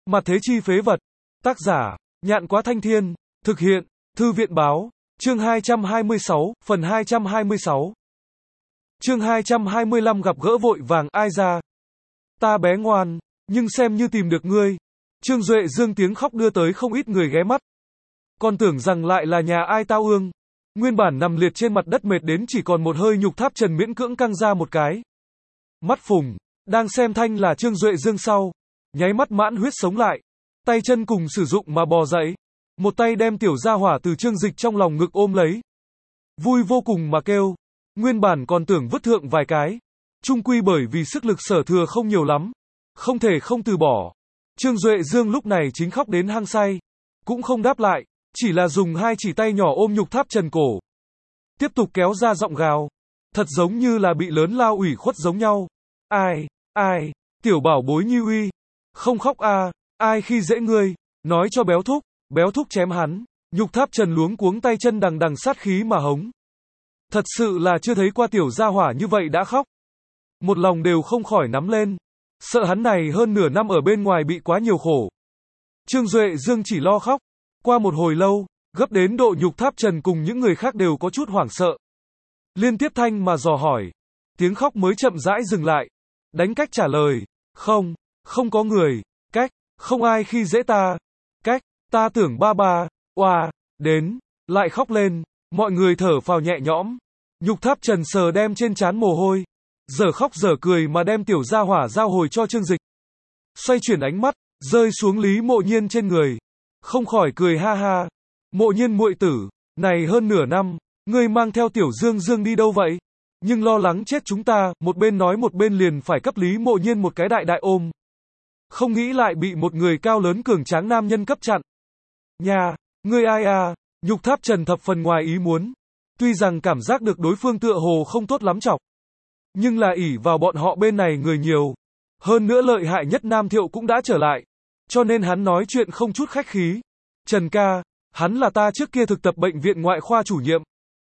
Mặt thế chi phế vật. Tác giả, Nhạn Quá Thanh Thiên. Thực hiện, Thư viện báo. Chương 226, phần 226. Chương 225 gặp gỡ vội vàng ai ra. Ta bé ngoan, nhưng xem như tìm được ngươi. Trương Duệ Dương tiếng khóc đưa tới không ít người ghé mắt. Còn tưởng rằng lại là nhà ai tao ương. Nguyên bản nằm liệt trên mặt đất mệt đến chỉ còn một hơi nhục tháp trần miễn cưỡng căng ra một cái. Mắt phùng, đang xem thanh là Trương Duệ Dương sau. Nháy mắt mãn huyết sống lại. Tay chân cùng sử dụng mà bò dậy. Một tay đem tiểu gia hỏa từ Trương Dịch trong lòng ngực ôm lấy. Vui vô cùng mà kêu. Nguyên bản còn tưởng vứt thượng vài cái. Chung quy bởi vì sức lực sở thừa không nhiều lắm. Không thể không từ bỏ. Trương Duệ Dương lúc này chính khóc đến hăng say. Cũng không đáp lại. Chỉ là dùng hai chỉ tay nhỏ ôm nhục tháp trần cổ. Tiếp tục kéo ra giọng gào. Thật giống như là bị lớn lao ủy khuất giống nhau. Ai, tiểu bảo bối như uy. Không khóc a, ai khi dễ ngươi. Nói cho béo thúc chém hắn. Nhục tháp trần luống cuống tay chân đằng đằng sát khí mà hống. Thật sự là chưa thấy qua tiểu gia hỏa như vậy đã khóc. Một lòng đều không khỏi nắm lên. Sợ hắn này hơn nửa năm ở bên ngoài bị quá nhiều khổ. Trương Duệ Dương chỉ lo khóc. Qua một hồi lâu, gấp đến độ nhục tháp trần cùng những người khác đều có chút hoảng sợ. Liên tiếp thanh mà dò hỏi. Tiếng khóc mới chậm rãi dừng lại. Đánh cách trả lời. Không có người. Cách, không ai khi dễ ta. Cách, ta tưởng ba, oa, đến, lại khóc lên. Mọi người thở phào nhẹ nhõm. Nhục tháp trần sờ đem trên trán mồ hôi. Giờ khóc giờ cười mà đem tiểu gia hỏa giao hồi cho Trương Dịch. Xoay chuyển ánh mắt, rơi xuống Lý Mộ Nhiên trên người. Không khỏi cười ha ha. Mộ Nhiên muội tử, này hơn nửa năm, ngươi mang theo tiểu Dương Dương đi đâu vậy? Nhưng lo lắng chết chúng ta, một bên nói một bên liền phải cấp Lý Mộ Nhiên một cái đại ôm. Không nghĩ lại bị một người cao lớn cường tráng nam nhân cấp chặn. Nhà, ngươi ai à? Nhục tháp trần thập phần ngoài ý muốn. Tuy rằng cảm giác được đối phương tựa hồ không tốt lắm chọc. Nhưng là ỷ vào bọn họ bên này người nhiều. Hơn nữa lợi hại nhất Nam Thiệu cũng đã trở lại. Cho nên hắn nói chuyện không chút khách khí. Trần ca, hắn là ta trước kia thực tập bệnh viện ngoại khoa chủ nhiệm.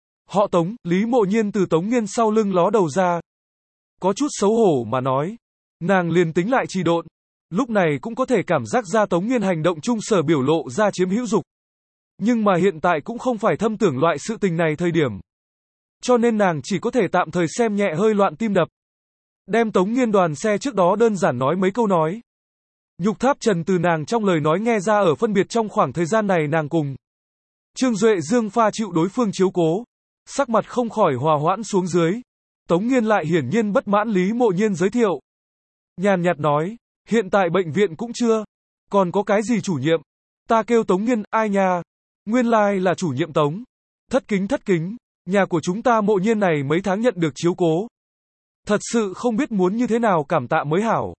Họ Tống, Lý Mộ Nhiên từ Tống Nghiên sau lưng ló đầu ra. Có chút xấu hổ mà nói. Nàng liền tính lại trì độn. Lúc này cũng có thể cảm giác ra Tống Nghiên hành động chung sở biểu lộ ra chiếm hữu dục. Nhưng mà hiện tại cũng không phải thâm tưởng loại sự tình này thời điểm. Cho nên nàng chỉ có thể tạm thời xem nhẹ hơi loạn tim đập. Đem Tống Nghiên đoàn xe trước đó đơn giản nói mấy câu nói. Nhục tháp trần từ nàng trong lời nói nghe ra ở phân biệt trong khoảng thời gian này nàng cùng Trương Duệ Dương pha chịu đối phương chiếu cố. Sắc mặt không khỏi hòa hoãn xuống dưới. Tống Nghiên lại hiển nhiên bất mãn Lý Mộ Nhiên giới thiệu. Nhàn nhạt nói, hiện tại bệnh viện cũng chưa. Còn có cái gì chủ nhiệm? Ta kêu Tống Nghiên, ai nha? Nguyên lai là chủ nhiệm Tống. Thất kính. Nhà của chúng ta Mộ Nhiên này mấy tháng nhận được chiếu cố. Thật sự không biết muốn như thế nào cảm tạ mới hảo.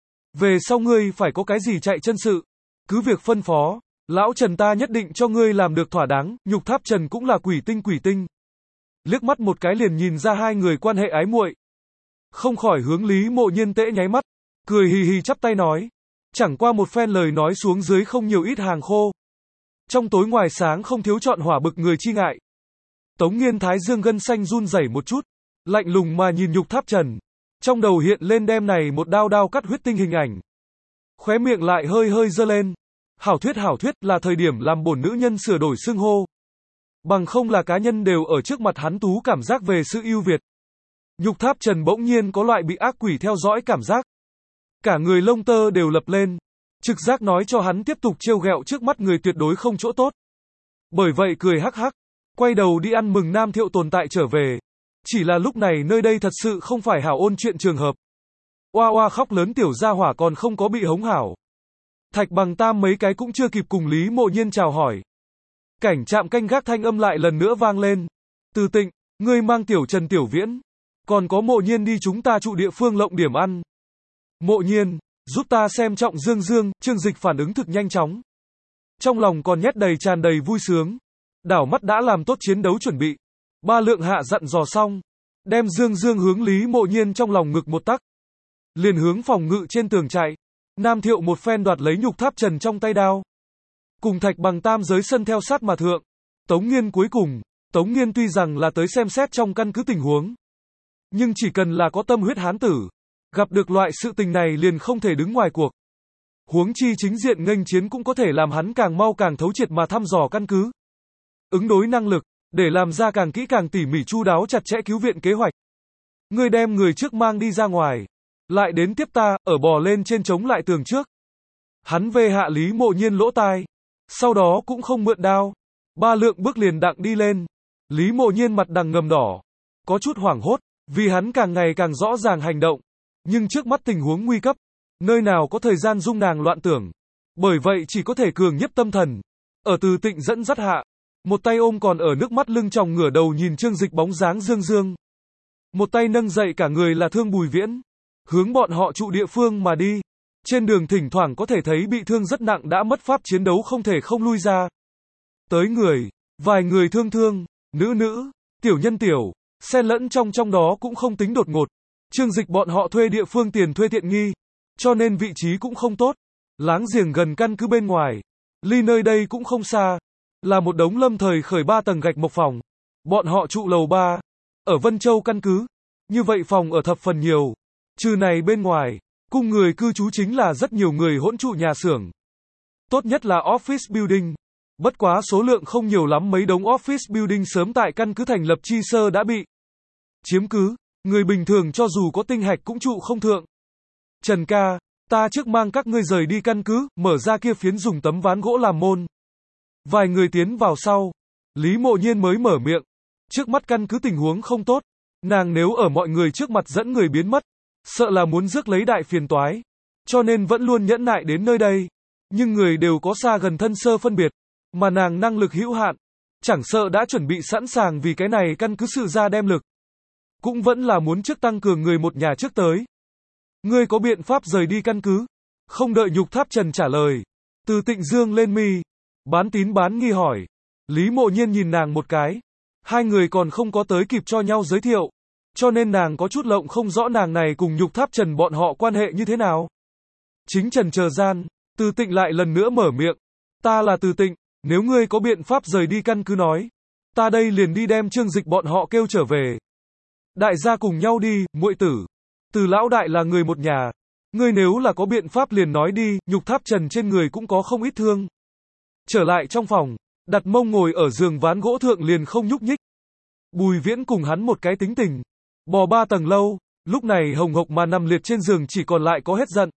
Về sau ngươi phải có cái gì chạy chân sự. Cứ việc phân phó. Lão Trần ta nhất định cho ngươi làm được thỏa đáng. Nhục tháp Trần cũng là quỷ tinh. Liếc mắt một cái liền nhìn ra hai người quan hệ ái muội. Không khỏi hướng Lý Mộ Nhiên tễ nháy mắt. Cười hì hì chắp tay nói. Chẳng qua một phen lời nói xuống dưới không nhiều ít hàng khô. Trong tối ngoài sáng không thiếu chọn hỏa bực người chi ngại. Tống Nghiên thái dương gân xanh run rẩy một chút. Lạnh lùng mà nhìn nhục tháp trần. Trong đầu hiện lên đem này một đao cắt huyết tinh hình ảnh. Khóe miệng lại hơi giơ lên. Hảo thuyết là thời điểm làm bổn nữ nhân sửa đổi xưng hô. Bằng không là cá nhân đều ở trước mặt hắn tú cảm giác về sự ưu việt. Nhục tháp trần bỗng nhiên có loại bị ác quỷ theo dõi cảm giác. Cả người lông tơ đều lập lên. Trực giác nói cho hắn tiếp tục trêu ghẹo trước mắt người tuyệt đối không chỗ tốt. Bởi vậy cười hắc hắc. Quay đầu đi ăn mừng Nam Thiệu tồn tại trở về. Chỉ là lúc này nơi đây thật sự không phải hảo ôn chuyện trường hợp. Oa khóc lớn tiểu gia hỏa còn không có bị hống hảo. Thạch Bằng Tam mấy cái cũng chưa kịp cùng Lý Mộ Nhiên chào hỏi. Cảnh trạm canh gác thanh âm lại lần nữa vang lên. Từ Tịnh, ngươi mang tiểu Trần Tiểu Viễn. Còn có Mộ Nhiên đi chúng ta trụ địa phương lộng điểm ăn. Mộ Nhiên, giúp ta xem trọng Dương, Trương Dịch phản ứng thực nhanh chóng. Trong lòng còn nhét tràn đầy vui sướng. Đảo mắt đã làm tốt chiến đấu chuẩn bị. Ba lượng hạ dặn dò xong. Đem Dương hướng Lý Mộ Nhiên trong lòng ngực một tắc. Liền hướng phòng ngự trên tường chạy. Nam Thiệu một phen đoạt lấy nhục tháp trần trong tay đao. Cùng Thạch Bằng Tam giới sân theo sát mà thượng. Tống Nghiên cuối cùng. Tống Nghiên tuy rằng là tới xem xét trong căn cứ tình huống. Nhưng chỉ cần là có tâm huyết hán tử. Gặp được loại sự tình này liền không thể đứng ngoài cuộc. Huống chi chính diện nghênh chiến cũng có thể làm hắn càng mau càng thấu triệt mà thăm dò căn cứ. Ứng đối năng lực, để làm ra càng kỹ càng tỉ mỉ chu đáo chặt chẽ cứu viện kế hoạch. Ngươi đem người trước mang đi ra ngoài, lại đến tiếp ta, ở bò lên trên chống lại tường trước. Hắn về hạ Lý Mộ Nhiên lỗ tai, sau đó cũng không mượn đao, 3 lượng bước liền đặng đi lên. Lý Mộ Nhiên mặt đằng ngầm đỏ, có chút hoảng hốt, vì hắn càng ngày càng rõ ràng hành động, nhưng trước mắt tình huống nguy cấp, nơi nào có thời gian dung nàng loạn tưởng. Bởi vậy chỉ có thể cường nhiếp tâm thần, ở Từ Tịnh dẫn dắt hạ, một tay ôm còn ở nước mắt lưng tròng ngửa đầu nhìn Trương Dịch bóng dáng dương dương. Một tay nâng dậy cả người là thương Bùi Viễn, hướng bọn họ trụ địa phương mà đi. Trên đường thỉnh thoảng có thể thấy bị thương rất nặng đã mất pháp chiến đấu không thể không lui ra. Tới người, vài người thương thương, nữ, tiểu nhân tiểu, xen lẫn trong đó cũng không tính đột ngột. Trương Dịch bọn họ thuê địa phương tiền thuê tiện nghi, cho nên vị trí cũng không tốt. Láng giềng gần căn cứ bên ngoài, ly nơi đây cũng không xa, là một đống lâm thời khởi 3 tầng gạch mộc phòng. Bọn họ trụ lầu 3, ở Vân Châu căn cứ, như vậy phòng ở thập phần nhiều. Trừ này bên ngoài, cung người cư trú chính là rất nhiều người hỗn trụ nhà xưởng. Tốt nhất là office building. Bất quá số lượng không nhiều lắm, mấy đống office building sớm tại căn cứ thành lập chi sơ đã bị chiếm cứ, người bình thường cho dù có tinh hạch cũng trụ không thượng. Trần ca, ta trước mang các ngươi rời đi căn cứ, mở ra kia phiến dùng tấm ván gỗ làm môn. Vài người tiến vào sau, Lý Mộ Nhiên mới mở miệng. Trước mắt căn cứ tình huống không tốt, nàng nếu ở mọi người trước mặt dẫn người biến mất, sợ là muốn rước lấy đại phiền toái, cho nên vẫn luôn nhẫn nại đến nơi đây. Nhưng người đều có xa gần thân sơ phân biệt, mà nàng năng lực hữu hạn, chẳng sợ đã chuẩn bị sẵn sàng vì cái này căn cứ sự ra đem lực, cũng vẫn là muốn trước tăng cường người một nhà trước tới. Ngươi có biện pháp rời đi căn cứ? Không đợi Nhục Tháp Trần trả lời, Từ Tịnh dương lên mi, bán tín bán nghi hỏi. Lý Mộ Nhiên nhìn nàng một cái, hai người còn không có tới kịp cho nhau giới thiệu, cho nên nàng có chút lộng không rõ nàng này cùng Nhục Tháp Trần bọn họ quan hệ như thế nào. Chính trần chờ gian, Từ Tịnh lại lần nữa mở miệng. Ta là Từ Tịnh, nếu ngươi có biện pháp rời đi căn cứ nói, ta đây liền đi đem Trương Dịch bọn họ kêu trở về. Đại gia cùng nhau đi, muội tử. Từ lão đại là người một nhà, ngươi nếu là có biện pháp liền nói đi. Nhục Tháp Trần trên người cũng có không ít thương. Trở lại trong phòng, đặt mông ngồi ở giường ván gỗ thượng liền không nhúc nhích. Bùi Viễn cùng hắn một cái tính tình, bò 3 tầng lâu, lúc này hồng hộc mà nằm liệt trên giường chỉ còn lại có hết giận.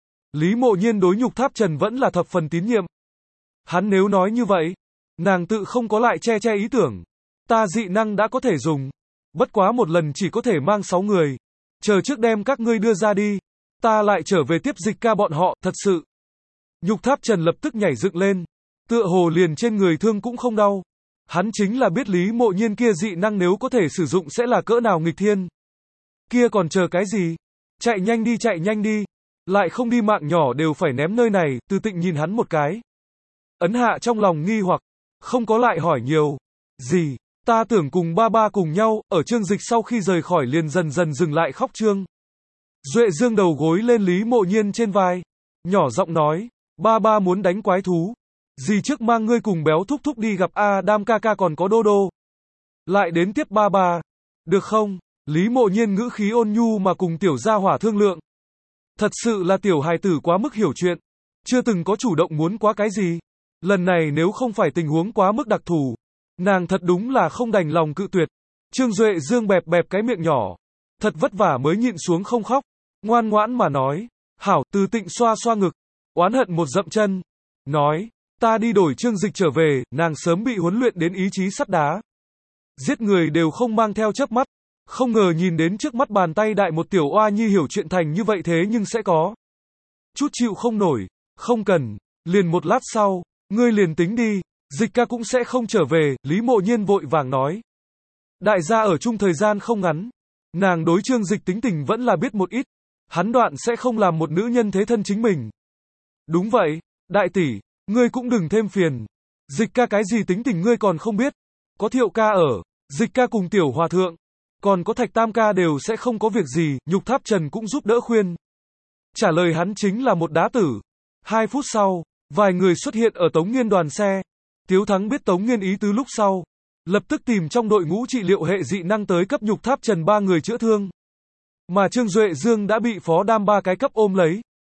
Lý Mộ Nhiên đối Nhục Tháp Trần vẫn là thập phần tín nhiệm. Hắn nếu nói như vậy, nàng tự không có lại che ý tưởng. Ta dị năng đã có thể dùng, bất quá một lần chỉ có thể mang 6 người. Chờ trước đem các ngươi đưa ra đi, ta lại trở về tiếp Dịch ca bọn họ, thật sự. Nhục Tháp Trần lập tức nhảy dựng lên, tựa hồ liền trên người thương cũng không đau. Hắn chính là biết Lý Mộ Nhiên kia dị năng nếu có thể sử dụng sẽ là cỡ nào nghịch thiên. Kia còn chờ cái gì? Chạy nhanh đi. Lại không đi mạng nhỏ đều phải ném nơi này. Từ Tịnh nhìn hắn một cái, ấn hạ trong lòng nghi hoặc, không có lại hỏi nhiều. Gì? Ta tưởng cùng ba cùng nhau. Ở Trương Dịch sau khi rời khỏi liền dần dần dừng lại khóc. Trương Duệ dương đầu gối lên Lý Mộ Nhiên trên vai, nhỏ giọng nói, ba muốn đánh quái thú. Dì trước mang ngươi cùng béo thúc thúc đi gặp Adam ca ca còn có Đô Đô. Lại đến tiếp ba. Được không? Lý Mộ Nhiên ngữ khí ôn nhu mà cùng tiểu gia hỏa thương lượng. Thật sự là tiểu hài tử quá mức hiểu chuyện, chưa từng có chủ động muốn quá cái gì. Lần này nếu không phải tình huống quá mức đặc thù, nàng thật đúng là không đành lòng cự tuyệt. Trương Duệ dương bẹp cái miệng nhỏ, thật vất vả mới nhịn xuống không khóc, ngoan ngoãn mà nói, hảo. Từ Tịnh xoa ngực, oán hận một dậm chân, nói, ta đi đổi Trương Dịch trở về. Nàng sớm bị huấn luyện đến ý chí sắt đá, giết người đều không mang theo chớp mắt, không ngờ nhìn đến trước mắt bàn tay đại một tiểu oa nhi hiểu chuyện thành như vậy thế nhưng sẽ có chút chịu không nổi. Không cần, liền một lát sau, ngươi liền tính đi, Dịch ca cũng sẽ không trở về. Lý Mộ Nhiên vội vàng nói, đại gia ở chung thời gian không ngắn, nàng đối Trương Dịch tính tình vẫn là biết một ít, hắn đoạn sẽ không làm một nữ nhân thế thân chính mình. Đúng vậy, đại tỷ, ngươi cũng đừng thêm phiền. Dịch ca cái gì tính tình ngươi còn không biết, có Thiệu ca ở, Dịch ca cùng tiểu hòa thượng, còn có Thạch Tam ca đều sẽ không có việc gì. Nhục Tháp Trần cũng giúp đỡ khuyên. Trả lời hắn chính là một đá tử. 2 phút sau, vài người xuất hiện ở Tống Nghiên đoàn xe. Tiếu Thắng biết Tống Nghiên ý tứ lúc sau, lập tức tìm trong đội ngũ trị liệu hệ dị năng tới cấp Nhục Tháp Trần 3 người chữa thương. Mà Trương Duệ Dương đã bị Phó Đam 3 cái cấp ôm lấy.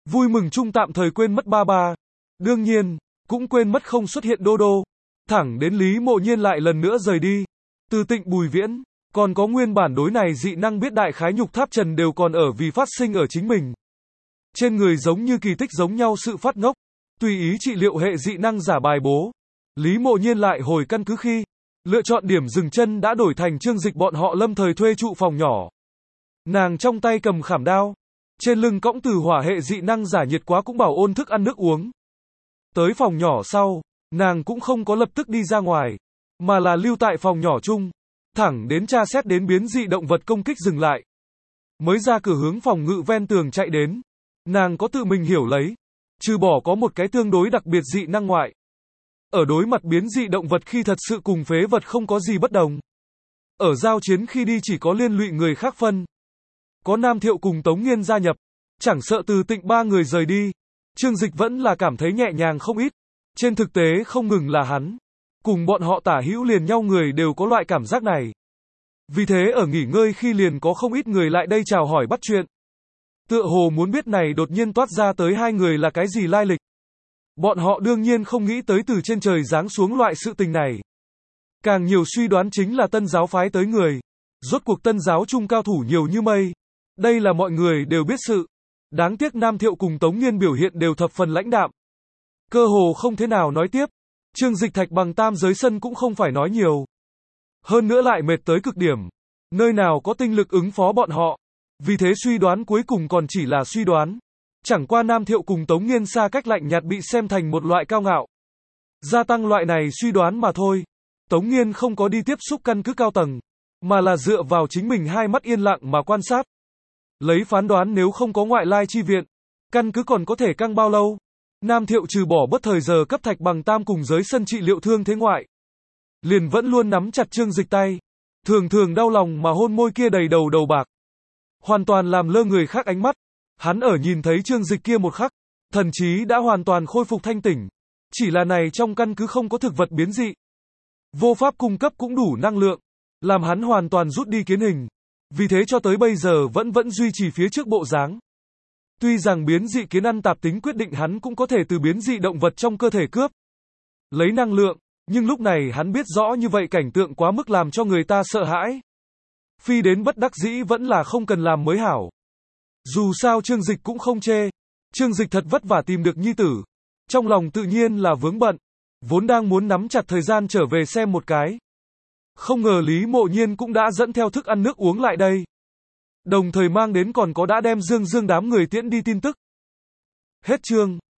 Vui mừng chung tạm thời quên mất ba ba. Đương nhiên, cũng quên mất không xuất hiện Đô Đô. Thẳng đến Lý Mộ Nhiên lại lần nữa rời đi. Từ Tịnh Bùi Viễn, còn có nguyên bản đối này dị năng biết đại khái nhục tháp trần đều còn ở vì phát sinh ở chính mình. Trên người giống như kỳ tích giống nhau sự phát ngốc, tùy ý trị liệu hệ dị năng giả bài bố. Lý Mộ Nhiên lại hồi căn cứ khi, lựa chọn điểm dừng chân đã đổi thành Trương Dịch bọn họ lâm thời thuê trụ phòng nhỏ. Nàng trong tay cầm khảm đao, trên lưng cõng từ hỏa hệ dị năng giả nhiệt quá cũng bảo ôn thức ăn nước uống. Tới phòng nhỏ sau, nàng cũng không có lập tức đi ra ngoài, mà là lưu tại phòng nhỏ chung, thẳng đến tra xét đến biến dị động vật công kích dừng lại. Mới ra cửa hướng phòng ngự ven tường chạy đến, nàng có tự mình hiểu lấy, trừ bỏ có một cái tương đối đặc biệt dị năng ngoại. Ở đối mặt biến dị động vật khi thật sự cùng phế vật không có gì bất đồng. Ở giao chiến khi đi chỉ có liên lụy người khác phân. Có Nam Thiệu cùng Tống Nghiên gia nhập, chẳng sợ Từ Tịnh ba người rời đi, Trương Dịch vẫn là cảm thấy nhẹ nhàng không ít. Trên thực tế không ngừng là hắn, cùng bọn họ tả hữu liền nhau người đều có loại cảm giác này. Vì thế ở nghỉ ngơi khi liền có không ít người lại đây chào hỏi bắt chuyện. Tựa hồ muốn biết này đột nhiên toát ra tới hai người là cái gì lai lịch. Bọn họ đương nhiên không nghĩ tới từ trên trời giáng xuống loại sự tình này. Càng nhiều suy đoán chính là Tân giáo phái tới người. Rốt cuộc Tân giáo chung cao thủ nhiều như mây. Đây là mọi người đều biết sự. Đáng tiếc Nam Thiệu cùng Tống Nghiên biểu hiện đều thập phần lãnh đạm. Cơ hồ không thế nào nói tiếp. Trương Dịch Thạch bằng tam giới sân cũng không phải nói nhiều. Hơn nữa lại mệt tới cực điểm. Nơi nào có tinh lực ứng phó bọn họ. Vì thế suy đoán cuối cùng còn chỉ là suy đoán. Chẳng qua Nam Thiệu cùng Tống Nghiên xa cách lạnh nhạt bị xem thành một loại cao ngạo. Gia tăng loại này suy đoán mà thôi. Tống Nghiên không có đi tiếp xúc căn cứ cao tầng, mà là dựa vào chính mình hai mắt yên lặng mà quan sát. Lấy phán đoán nếu không có ngoại lai chi viện, căn cứ còn có thể căng bao lâu. Nam Thiệu trừ bỏ bất thời giờ cấp Thạch bằng tam cùng giới sân trị liệu thương thế ngoại, liền vẫn luôn nắm chặt Trương Dịch tay. Thường thường đau lòng mà hôn môi kia đầy đầu đầu bạc. Hoàn toàn làm lơ người khác ánh mắt. Hắn ở nhìn thấy Trương Dịch kia một khắc, thần trí đã hoàn toàn khôi phục thanh tỉnh. Chỉ là này trong căn cứ không có thực vật biến dị. Vô pháp cung cấp cũng đủ năng lượng, làm hắn hoàn toàn rút đi kiến hình. Vì thế cho tới bây giờ vẫn duy trì phía trước bộ dáng. Tuy rằng biến dị kiến ăn tạp tính quyết định hắn cũng có thể từ biến dị động vật trong cơ thể cướp lấy năng lượng, nhưng lúc này hắn biết rõ như vậy cảnh tượng quá mức làm cho người ta sợ hãi. Phi đến bất đắc dĩ vẫn là không cần làm mới hảo. Dù sao Trương Dịch cũng không chê. Trương Dịch thật vất vả tìm được nhi tử. Trong lòng tự nhiên là vướng bận. Vốn đang muốn nắm chặt thời gian trở về xem một cái. Không ngờ Lý Mộ Nhiên cũng đã dẫn theo thức ăn nước uống lại đây. Đồng thời mang đến còn có đã đem Dương đám người tiễn đi tin tức. Hết chương.